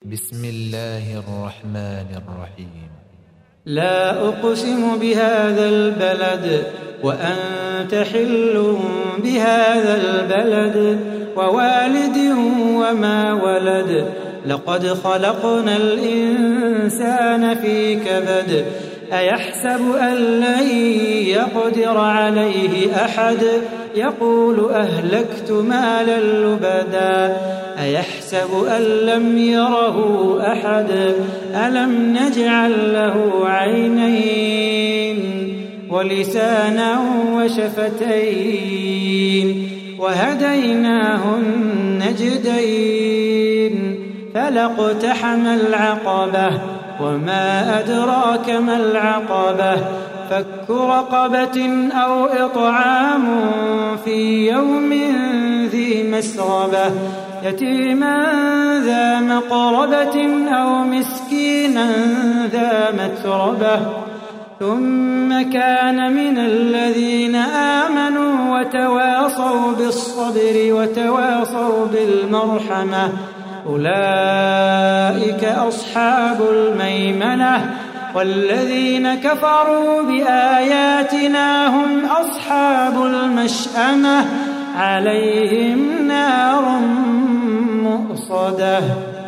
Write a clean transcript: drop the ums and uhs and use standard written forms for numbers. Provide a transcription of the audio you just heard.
بسم الله الرحمن الرحيم. لا أقسم بهذا البلد وأنت حل بهذا البلد ووالد وما ولد لقد خلقنا الإنسان في كبد أيحسب أن لن يقدر عليه أحد يقول أهلكت مالا لبدا أيحسب أن لم يره أحد ألم نجعل له عينين ولسانا وشفتين وهديناه النجدين فلاقتحم العقبة وما أدراك ما العقبة فك رقبة أو إطعام في يوم ذي مسغبة يتيما ذا مقربة أو مسكينا ذا متربة ثم كان من الذين آمنوا وتواصوا بالصبر وتواصوا بالمرحمة أولئك أصحاب الميمنة والذين كفروا بآياتنا هم أصحاب المشأمة عليهم نار مؤصدة.